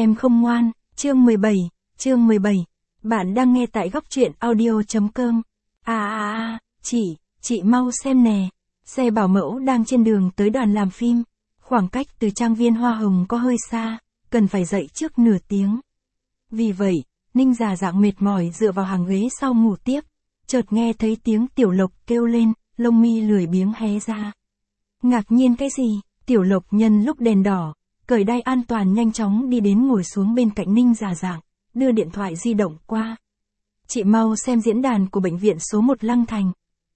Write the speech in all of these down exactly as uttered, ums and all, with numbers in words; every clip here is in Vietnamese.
Em không ngoan, chương mười bảy, chương mười bảy. Bạn đang nghe tại góc truyện audio.com. À à à, chị, chị mau xem nè. Xe bảo mẫu đang trên đường tới đoàn làm phim. Khoảng cách từ trang viên Hoa Hồng có hơi xa, cần phải dậy trước nửa tiếng. Vì vậy, Ninh già dạng mệt mỏi dựa vào hàng ghế sau ngủ tiếp. Chợt nghe thấy tiếng Tiểu Lộc kêu lên, lông mi lười biếng hé ra. Ngạc nhiên cái gì? Tiểu Lộc nhân lúc đèn đỏ, cởi đai an toàn nhanh chóng đi đến ngồi xuống bên cạnh Ninh già dạng, đưa điện thoại di động qua. Chị mau xem diễn đàn của bệnh viện số một Lăng Thành.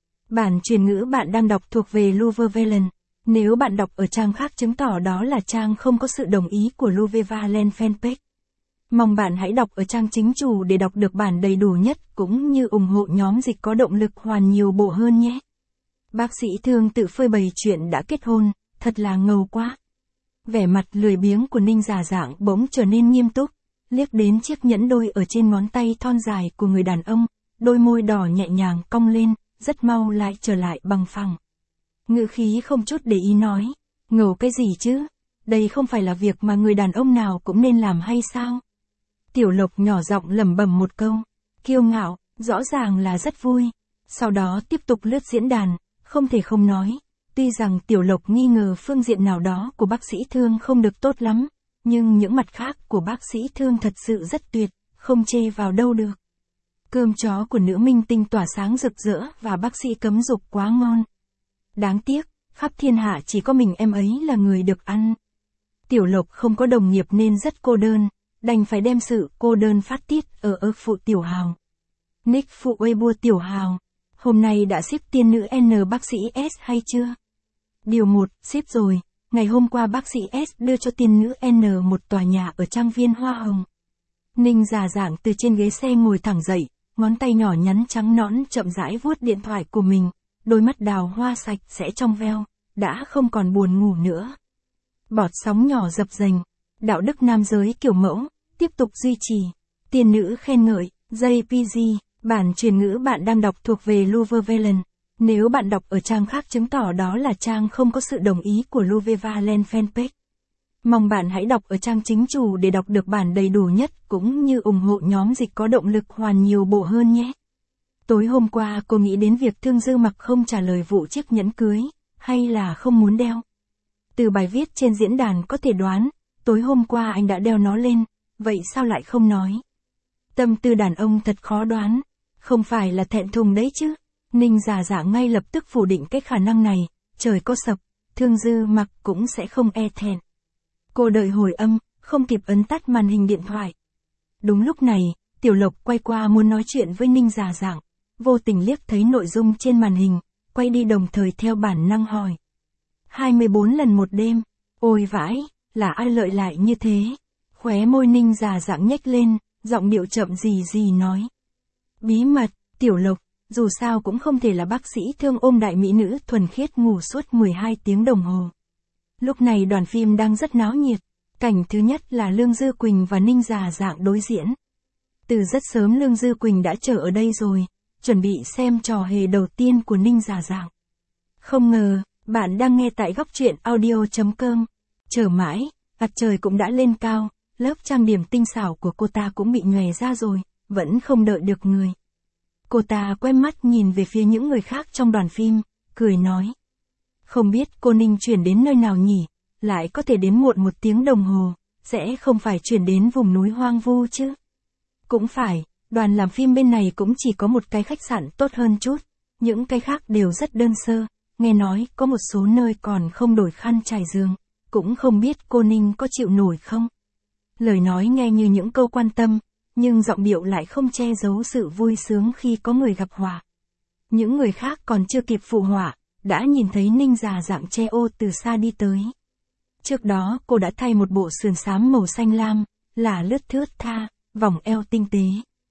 Bản truyền ngữ bạn đang đọc thuộc về Luvervalen. Nếu bạn đọc ở trang khác chứng tỏ đó là trang không có sự đồng ý của Luvervalen fanpage. Mong bạn hãy đọc ở trang chính chủ để đọc được bản đầy đủ nhất cũng như ủng hộ nhóm dịch có động lực hoàn nhiều bộ hơn nhé. Bác sĩ Thương tự phơi bày chuyện đã kết hôn, thật là ngầu quá. Vẻ mặt lười biếng của Ninh già dạng bỗng trở nên nghiêm túc, liếc đến chiếc nhẫn đôi ở trên ngón tay thon dài của người đàn ông, đôi môi đỏ nhẹ nhàng cong lên, rất mau lại trở lại bằng phẳng. Ngữ khí không chút để ý nói, ngầu cái gì chứ, đây không phải là việc mà người đàn ông nào cũng nên làm hay sao? Tiểu Lộc nhỏ giọng lẩm bẩm một câu, kiêu ngạo, rõ ràng là rất vui. Sau đó tiếp tục lướt diễn đàn, không thể không nói, tuy rằng Tiểu Lộc nghi ngờ phương diện nào đó của bác sĩ Thương không được tốt lắm, nhưng những mặt khác của bác sĩ Thương thật sự rất tuyệt, không chê vào đâu được. Cơm chó của nữ minh tinh tỏa sáng rực rỡ và bác sĩ cấm dục quá ngon. Đáng tiếc, khắp thiên hạ chỉ có mình em ấy là người được ăn. Tiểu Lộc không có đồng nghiệp nên rất cô đơn, đành phải đem sự cô đơn phát tiết ở ơ phụ Tiểu Hào. Nick phụ Weibo Tiểu Hào, hôm nay đã ship tiên nữ N bác sĩ S hay chưa? Điều một, ship rồi, ngày hôm qua bác sĩ S đưa cho tiên nữ N một tòa nhà ở trang viên Hoa Hồng. Ninh già dạng từ trên ghế xe ngồi thẳng dậy, ngón tay nhỏ nhắn trắng nõn chậm rãi vuốt điện thoại của mình, đôi mắt đào hoa sạch sẽ trong veo, đã không còn buồn ngủ nữa. Bọt sóng nhỏ dập dềnh, đạo đức nam giới kiểu mẫu, tiếp tục duy trì. Tiên nữ khen ngợi, gi pê giê, bản truyền ngữ bạn đang đọc thuộc về Luvervalen. Nếu bạn đọc ở trang khác chứng tỏ đó là trang không có sự đồng ý của Luvervalen fanpage. Mong bạn hãy đọc ở trang chính chủ để đọc được bản đầy đủ nhất cũng như ủng hộ nhóm dịch có động lực hoàn nhiều bộ hơn nhé. Tối hôm qua cô nghĩ đến việc Thương Dư Mặc không trả lời vụ chiếc nhẫn cưới, hay là không muốn đeo. Từ bài viết trên diễn đàn có thể đoán, tối hôm qua anh đã đeo nó lên, vậy sao lại không nói? Tâm tư đàn ông thật khó đoán, không phải là thẹn thùng đấy chứ. Ninh già dạng ngay lập tức phủ định cái khả năng này, trời có sập, Thương Dư Mặc cũng sẽ không e thẹn. Cô đợi hồi âm, không kịp ấn tắt màn hình điện thoại. Đúng lúc này, Tiểu Lộc quay qua muốn nói chuyện với Ninh già dạng, vô tình liếc thấy nội dung trên màn hình, quay đi đồng thời theo bản năng hỏi. hai mươi bốn lần một đêm, ôi vãi, là ai lợi lại như thế? Khóe môi Ninh già dạng nhếch lên, giọng điệu chậm gì gì nói. Bí mật, Tiểu Lộc, dù sao cũng không thể là bác sĩ Thương ôm đại mỹ nữ thuần khiết ngủ suốt mười hai tiếng đồng hồ. Lúc này đoàn phim đang rất náo nhiệt, cảnh thứ nhất là Lương Dư Quỳnh và Ninh già dạng đối diễn. Từ rất sớm Lương Dư Quỳnh đã chờ ở đây rồi, chuẩn bị xem trò hề đầu tiên của Ninh già dạng. Không ngờ, bạn đang nghe tại góc truyện audio.com. Chờ mãi, mặt trời cũng đã lên cao, lớp trang điểm tinh xảo của cô ta cũng bị nhòe ra rồi, vẫn không đợi được người. Cô ta quay mắt nhìn về phía những người khác trong đoàn phim, cười nói. Không biết cô Ninh chuyển đến nơi nào nhỉ, lại có thể đến muộn một tiếng đồng hồ, sẽ không phải chuyển đến vùng núi hoang vu chứ? Cũng phải, đoàn làm phim bên này cũng chỉ có một cái khách sạn tốt hơn chút, những cái khác đều rất đơn sơ, nghe nói có một số nơi còn không đổi khăn trải giường, cũng không biết cô Ninh có chịu nổi không? Lời nói nghe như những câu quan tâm, nhưng giọng điệu lại không che giấu sự vui sướng khi có người gặp họa. Những người khác còn chưa kịp phụ họa, đã nhìn thấy Ninh già dạng che ô từ xa đi tới. Trước đó cô đã thay một bộ sườn xám màu xanh lam, là lướt thướt tha, vòng eo tinh tế.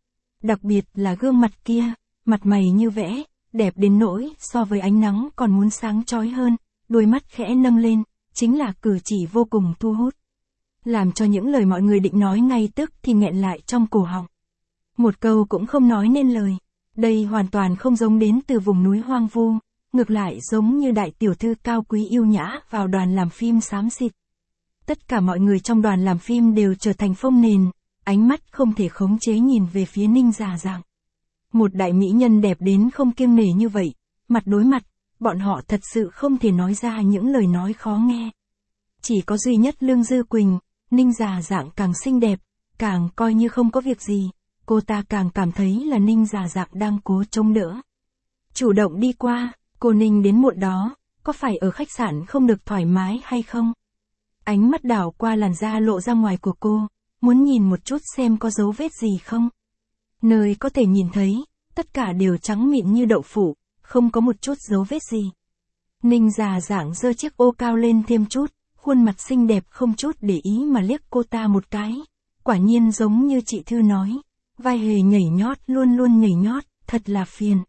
Đặc biệt là gương mặt kia, mặt mày như vẽ, đẹp đến nỗi so với ánh nắng còn muốn sáng chói hơn, đôi mắt khẽ nâng lên, chính là cử chỉ vô cùng thu hút. Làm cho những lời mọi người định nói ngay tức thì nghẹn lại trong cổ họng. Một câu cũng không nói nên lời. Đây hoàn toàn không giống đến từ vùng núi hoang vu, ngược lại giống như đại tiểu thư cao quý yêu nhã vào đoàn làm phim xám xịt. Tất cả mọi người trong đoàn làm phim đều trở thành phông nền, ánh mắt không thể khống chế nhìn về phía Ninh Già Giảng. Một đại mỹ nhân đẹp đến không kiêng nể như vậy, mặt đối mặt, bọn họ thật sự không thể nói ra những lời nói khó nghe. Chỉ có duy nhất Lương Dư Quỳnh, Ninh Già Giảng càng xinh đẹp, càng coi như không có việc gì, cô ta càng cảm thấy là Ninh Già Giảng đang cố chống đỡ. Chủ động đi qua, cô Ninh đến muộn đó, có phải ở khách sạn không được thoải mái hay không? Ánh mắt đảo qua làn da lộ ra ngoài của cô, muốn nhìn một chút xem có dấu vết gì không. Nơi có thể nhìn thấy, tất cả đều trắng mịn như đậu phụ, không có một chút dấu vết gì. Ninh Già Giảng giơ chiếc ô cao lên thêm chút, khuôn mặt xinh đẹp không chút để ý mà liếc cô ta một cái. Quả nhiên giống như chị Thư nói, vai hề nhảy nhót luôn luôn nhảy nhót, thật là phiền.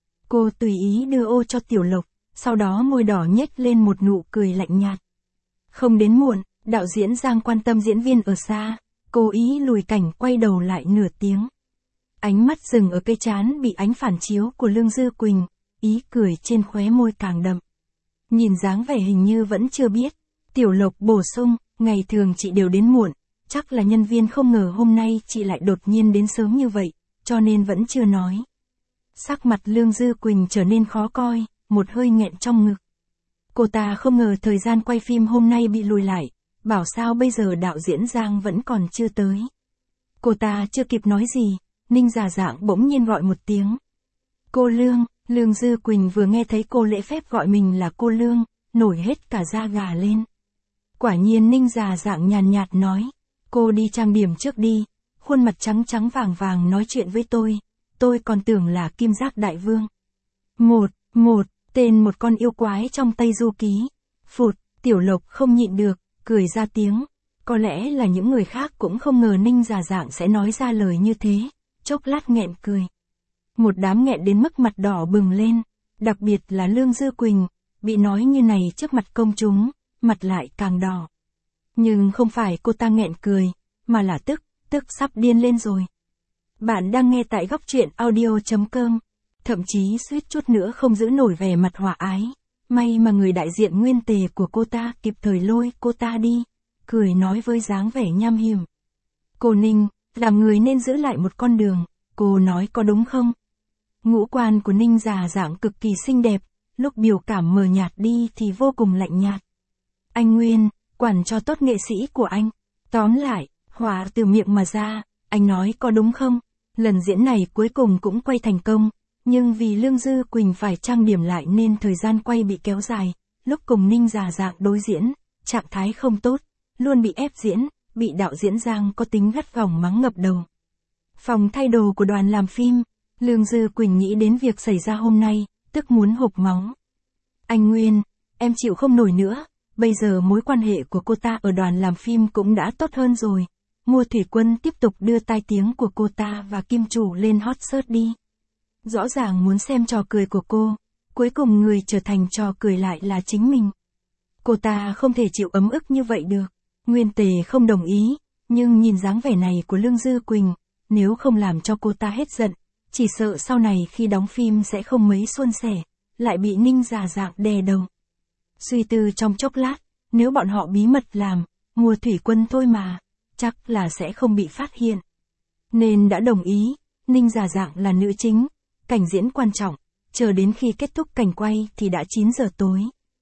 Cô tùy ý đưa ô cho Tiểu Lộc, sau đó môi đỏ nhếch lên một nụ cười lạnh nhạt. Không đến muộn, đạo diễn Giang quan tâm diễn viên ở xa, cố ý lùi cảnh quay đầu lại nửa tiếng. Ánh mắt dừng ở cây trán bị ánh phản chiếu của Lương Dư Quỳnh, ý cười trên khóe môi càng đậm. Nhìn dáng vẻ hình như vẫn chưa biết, Tiểu Lộc bổ sung, ngày thường chị đều đến muộn, chắc là nhân viên không ngờ hôm nay chị lại đột nhiên đến sớm như vậy, cho nên vẫn chưa nói. Sắc mặt Lương Dư Quỳnh trở nên khó coi, một hơi nghẹn trong ngực. Cô ta không ngờ thời gian quay phim hôm nay bị lùi lại, bảo sao bây giờ đạo diễn Giang vẫn còn chưa tới. Cô ta chưa kịp nói gì, Ninh Già Giảng bỗng nhiên gọi một tiếng. Cô Lương, Lương Dư Quỳnh vừa nghe thấy cô lễ phép gọi mình là cô Lương, nổi hết cả da gà lên. Quả nhiên Ninh Già Giảng nhàn nhạt nói, cô đi trang điểm trước đi, khuôn mặt trắng trắng vàng vàng nói chuyện với tôi, tôi còn tưởng là Kim Giác Đại Vương. Một, một, tên một con yêu quái trong Tây Du Ký. Phụt, Tiểu Lộc không nhịn được, cười ra tiếng. Có lẽ là những người khác cũng không ngờ Ninh Già Giảng sẽ nói ra lời như thế, chốc lát nghẹn cười. Một đám nghẹn đến mức mặt đỏ bừng lên, đặc biệt là Lương Dư Quỳnh, bị nói như này trước mặt công chúng, mặt lại càng đỏ. Nhưng không phải cô ta nghẹn cười, mà là tức, tức sắp điên lên rồi. Bạn đang nghe tại góc truyện audio chấm com, thậm chí suýt chút nữa không giữ nổi vẻ mặt hòa ái. May mà người đại diện nguyên tề của cô ta kịp thời lôi cô ta đi, cười nói với dáng vẻ nham hiểm. Cô Ninh, làm người nên giữ lại một con đường, cô nói có đúng không? Ngũ quan của Ninh Già Giảng cực kỳ xinh đẹp, lúc biểu cảm mờ nhạt đi thì vô cùng lạnh nhạt. Anh Nguyên, quản cho tốt nghệ sĩ của anh. Tóm lại, hòa từ miệng mà ra, anh nói có đúng không? Lần diễn này cuối cùng cũng quay thành công, nhưng vì Lương Dư Quỳnh phải trang điểm lại nên thời gian quay bị kéo dài, lúc cùng Ninh Già Giảng đối diễn, trạng thái không tốt, luôn bị ép diễn, bị đạo diễn Giang có tính gắt gỏng mắng ngập đầu. Phòng thay đồ của đoàn làm phim, Lương Dư Quỳnh nghĩ đến việc xảy ra hôm nay, tức muốn hộc máu. Anh Nguyên, em chịu không nổi nữa, bây giờ mối quan hệ của cô ta ở đoàn làm phim cũng đã tốt hơn rồi. Mua Thủy Quân tiếp tục đưa tai tiếng của cô ta và Kim Chủ lên hot search đi. Rõ ràng muốn xem trò cười của cô, cuối cùng người trở thành trò cười lại là chính mình. Cô ta không thể chịu ấm ức như vậy được. Nguyên Tề không đồng ý, nhưng nhìn dáng vẻ này của Lương Dư Quỳnh, nếu không làm cho cô ta hết giận, chỉ sợ sau này khi đóng phim sẽ không mấy suôn sẻ, lại bị Ninh Già Giảng đè đầu. Suy tư trong chốc lát, nếu bọn họ bí mật làm, Mua Thủy Quân thôi mà, chắc là sẽ không bị phát hiện. Nên đã đồng ý, Ninh Già Giảng là nữ chính, cảnh diễn quan trọng, chờ đến khi kết thúc cảnh quay thì đã chín giờ tối.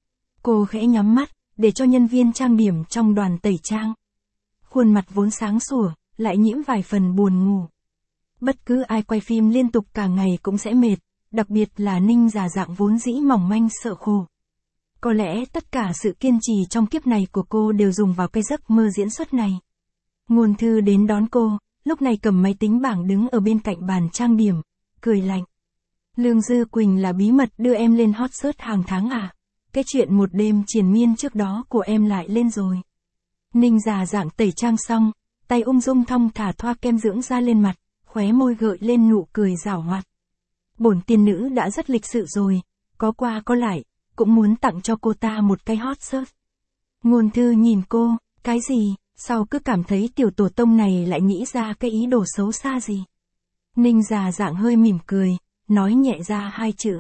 Cô khẽ nhắm mắt, để cho nhân viên trang điểm trong đoàn tẩy trang. Khuôn mặt vốn sáng sủa, lại nhiễm vài phần buồn ngủ. Bất cứ ai quay phim liên tục cả ngày cũng sẽ mệt, đặc biệt là Ninh Già Giảng vốn dĩ mỏng manh sợ khổ. Có lẽ tất cả sự kiên trì trong kiếp này của cô đều dùng vào cái giấc mơ diễn xuất này. Ngôn Thư đến đón cô, lúc này cầm máy tính bảng đứng ở bên cạnh bàn trang điểm, cười lạnh. Lương Dư Quỳnh là bí mật đưa em lên hot search hàng tháng à? Cái chuyện một đêm triền miên trước đó của em lại lên rồi. Ninh Già Giảng tẩy trang xong, tay ung dung thong thả thoa kem dưỡng da lên mặt, khóe môi gợi lên nụ cười giảo hoạt. Bổn tiên nữ đã rất lịch sự rồi, có qua có lại, cũng muốn tặng cho cô ta một cái hot search. Ngôn Thư nhìn cô, cái gì, sao cứ cảm thấy tiểu tổ tông này lại nghĩ ra cái ý đồ xấu xa gì. Ninh Già Giảng hơi mỉm cười, nói nhẹ ra hai chữ.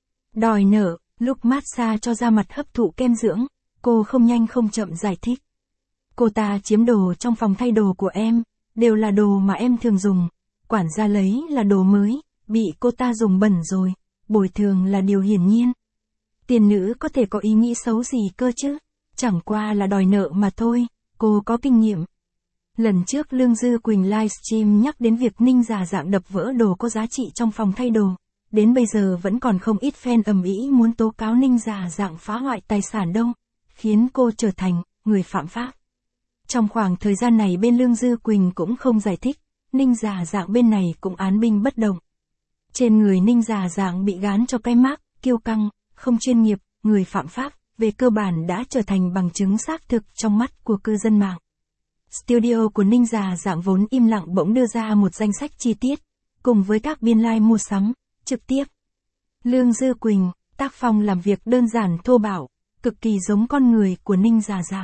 Đòi nợ, lúc massage cho da mặt hấp thụ kem dưỡng, cô không nhanh không chậm giải thích. Cô ta chiếm đồ trong phòng thay đồ của em, đều là đồ mà em thường dùng. Quản gia lấy là đồ mới, bị cô ta dùng bẩn rồi, bồi thường là điều hiển nhiên. Tiên nữ có thể có ý nghĩ xấu gì cơ chứ, chẳng qua là đòi nợ mà thôi, cô có kinh nghiệm. Lần trước Lương Dư Quỳnh livestream nhắc đến việc Ninh Già Dạng đập vỡ đồ có giá trị trong phòng thay đồ, đến bây giờ vẫn còn không ít fan ầm ĩ muốn tố cáo Ninh Già Dạng phá hoại tài sản đâu, khiến cô trở thành người phạm pháp. Trong khoảng thời gian này bên Lương Dư Quỳnh cũng không giải thích, Ninh Già Dạng bên này cũng án binh bất động. Trên người Ninh Già Dạng bị gán cho cái mác, kiêu căng, không chuyên nghiệp, người phạm pháp, về cơ bản đã trở thành bằng chứng xác thực trong mắt của cư dân mạng. Studio của Ninh Già Dạng vốn im lặng bỗng đưa ra một danh sách chi tiết, cùng với các biên lai like mua sắm, trực tiếp. Lương Dư Quỳnh, tác phong làm việc đơn giản thô bạo, cực kỳ giống con người của Ninh Già Dạng.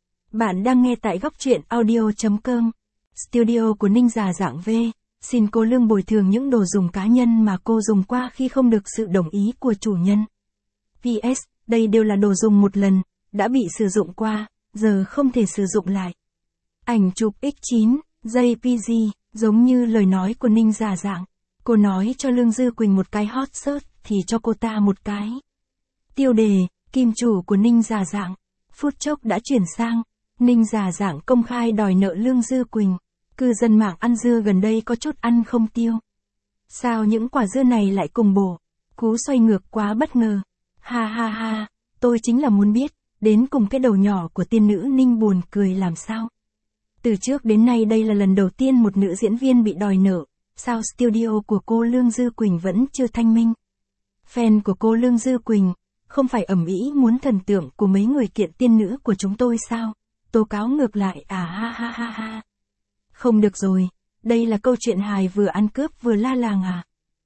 Bạn đang nghe tại góc truyện audio chấm com. Studio của Ninh Già Dạng V, xin cô Lương bồi thường những đồ dùng cá nhân mà cô dùng qua khi không được sự đồng ý của chủ nhân. pê ét, đây đều là đồ dùng một lần, đã bị sử dụng qua, giờ không thể sử dụng lại. Ảnh chụp ích chín, gi pê giê, giống như lời nói của Ninh Già Dạng. Cô nói cho Lương Dư Quỳnh một cái hot search thì cho cô ta một cái. Tiêu đề, kim chủ của Ninh Già Dạng. Phút chốc đã chuyển sang, Ninh Già Dạng công khai đòi nợ Lương Dư Quỳnh. Cư dân mạng ăn dưa gần đây có chút ăn không tiêu. Sao những quả dưa này lại cùng bổ? Cú xoay ngược quá bất ngờ. Ha ha ha, tôi chính là muốn biết, đến cùng cái đầu nhỏ của tiên nữ Ninh buồn cười làm sao? Từ trước đến nay đây là lần đầu tiên một nữ diễn viên bị đòi nợ, sao studio của cô Lương Dư Quỳnh vẫn chưa thanh minh? Fan của cô Lương Dư Quỳnh, không phải ầm ĩ muốn thần tượng của mấy người kiện tiên nữ của chúng tôi sao? Tố cáo ngược lại à ha ha ha ha. Không được rồi, đây là câu chuyện hài vừa ăn cướp vừa la làng à.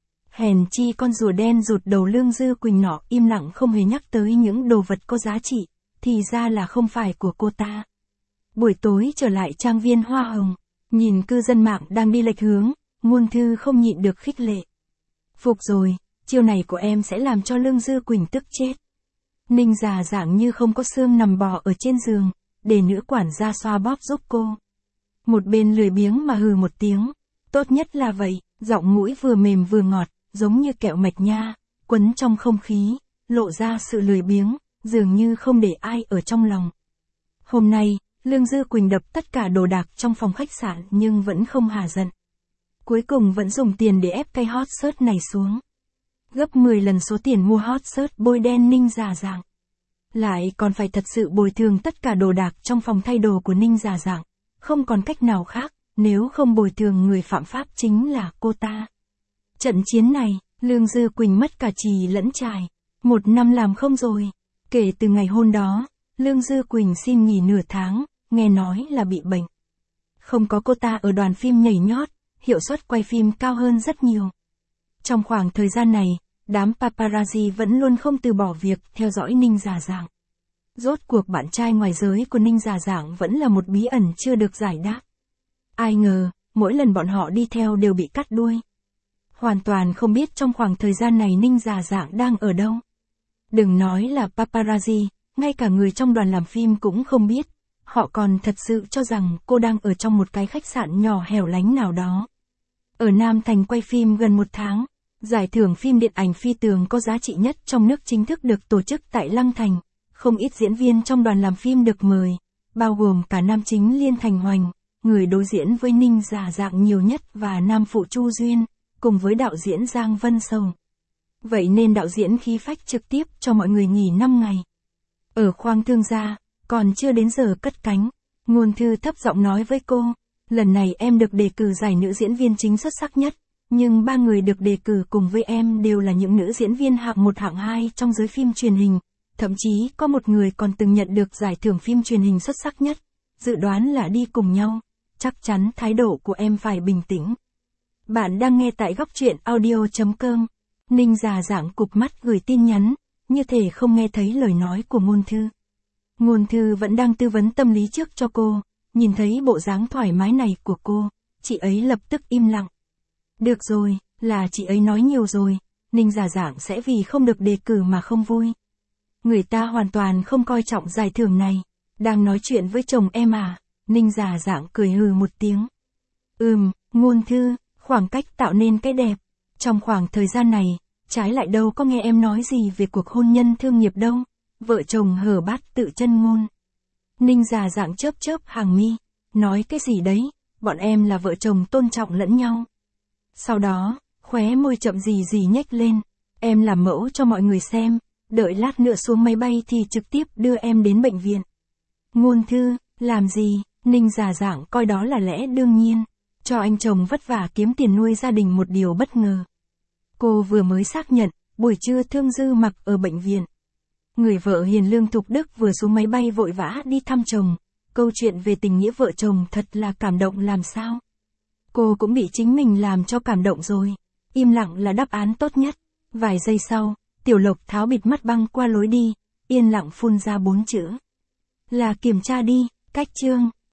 Hèn chi con rùa đen rụt đầu Lương Dư Quỳnh nọ im lặng không hề nhắc tới những đồ vật có giá trị, thì ra là không phải của cô ta. Buổi tối trở lại trang viên Hoa Hồng, nhìn cư dân mạng đang đi lệch hướng, Ngôn Thư không nhịn được khích lệ. Phục rồi, chiêu này của em sẽ làm cho Lương Dư Quỳnh tức chết. Ninh Già Dạng như không có xương nằm bò ở trên giường, để nữ quản gia xoa bóp giúp cô. Một bên lười biếng mà hừ một tiếng, tốt nhất là vậy, giọng mũi vừa mềm vừa ngọt, giống như kẹo mạch nha, quấn trong không khí, lộ ra sự lười biếng, dường như không để ai ở trong lòng. Hôm nay, Lương Dư Quỳnh đập tất cả đồ đạc trong phòng khách sạn nhưng vẫn không hả giận. Cuối cùng vẫn dùng tiền để ép cây hot search này xuống. Gấp mười lần số tiền mua hot search bôi đen Ninh Già Dạng. Lại còn phải thật sự bồi thường tất cả đồ đạc trong phòng thay đồ của Ninh Già Dạng. Không còn cách nào khác, nếu không bồi thường người phạm pháp chính là cô ta. Trận chiến này, Lương Dư Quỳnh mất cả trì lẫn trài. Một năm làm không rồi. Kể từ ngày hôm đó, Lương Dư Quỳnh xin nghỉ nửa tháng, nghe nói là bị bệnh. Không có cô ta ở đoàn phim nhảy nhót, hiệu suất quay phim cao hơn rất nhiều. Trong khoảng thời gian này, đám paparazzi vẫn luôn không từ bỏ việc theo dõi Ninh Già Dạng. Rốt cuộc bạn trai ngoài giới của Ninh Già Dạng vẫn là một bí ẩn chưa được giải đáp. Ai ngờ, mỗi lần bọn họ đi theo đều bị cắt đuôi. Hoàn toàn không biết trong khoảng thời gian này Ninh Già Dạng đang ở đâu. Đừng nói là paparazzi, ngay cả người trong đoàn làm phim cũng không biết. Họ còn thật sự cho rằng cô đang ở trong một cái khách sạn nhỏ hẻo lánh nào đó. Ở Nam Thành quay phim gần một tháng, giải thưởng phim điện ảnh phi tường có giá trị nhất trong nước chính thức được tổ chức tại Lăng Thành. Không ít diễn viên trong đoàn làm phim được mời, bao gồm cả nam chính Liên Thành Hoành, người đối diễn với Ninh Già Dạng nhiều nhất và nam phụ Chu Duyên, cùng với đạo diễn Giang Vân Sầu. Vậy nên đạo diễn khí phách trực tiếp cho mọi người nghỉ năm ngày. Ở khoang thương gia, còn chưa đến giờ cất cánh, Ngôn Thư thấp giọng nói với cô, lần này em được đề cử giải nữ diễn viên chính xuất sắc nhất, nhưng ba người được đề cử cùng với em đều là những nữ diễn viên hạng một hạng hai trong giới phim truyền hình, thậm chí có một người còn từng nhận được giải thưởng phim truyền hình xuất sắc nhất, dự đoán là đi cùng nhau, chắc chắn thái độ của em phải bình tĩnh. Bạn đang nghe tại góc truyện audio chấm com. Ninh Già Dạng cụp mắt gửi tin nhắn, như thể không nghe thấy lời nói của Ngôn Thư. Ngôn Thư vẫn đang tư vấn tâm lý trước cho cô, nhìn thấy bộ dáng thoải mái này của cô, chị ấy lập tức im lặng. Được rồi, là chị ấy nói nhiều rồi, Ninh Già Dạng sẽ vì không được đề cử mà không vui. Người ta hoàn toàn không coi trọng giải thưởng này, Đang nói chuyện với chồng em à? Ninh già dạng cười hừ một tiếng. Ừm, Ngôn Thư, khoảng cách tạo nên cái đẹp. Trong khoảng thời gian này, trái lại đâu có nghe em nói gì về cuộc hôn nhân thương nghiệp đâu. Vợ chồng hở bát tự chân ngôn. Ninh già dạng chớp chớp hàng mi. Nói cái gì đấy, bọn em là vợ chồng tôn trọng lẫn nhau. Sau đó, khóe môi chậm gì gì nhếch lên. Em làm mẫu cho mọi người xem, đợi lát nữa xuống máy bay thì trực tiếp đưa em đến bệnh viện. Ngôn Thư, làm gì? Ninh già dạng coi đó là lẽ đương nhiên. Cho anh chồng vất vả kiếm tiền nuôi gia đình một điều bất ngờ. Cô vừa mới xác nhận, buổi trưa Thương Dư Mặc ở bệnh viện. Người vợ hiền lương thục đức vừa xuống máy bay vội vã đi thăm chồng. Câu chuyện về tình nghĩa vợ chồng thật là cảm động làm sao. Cô cũng bị chính mình làm cho cảm động rồi. Im lặng là đáp án tốt nhất. Vài giây sau, Tiểu Lộc tháo bịt mắt băng qua lối đi, yên lặng phun ra bốn chữ. Là kiểm tra đi, cách chương.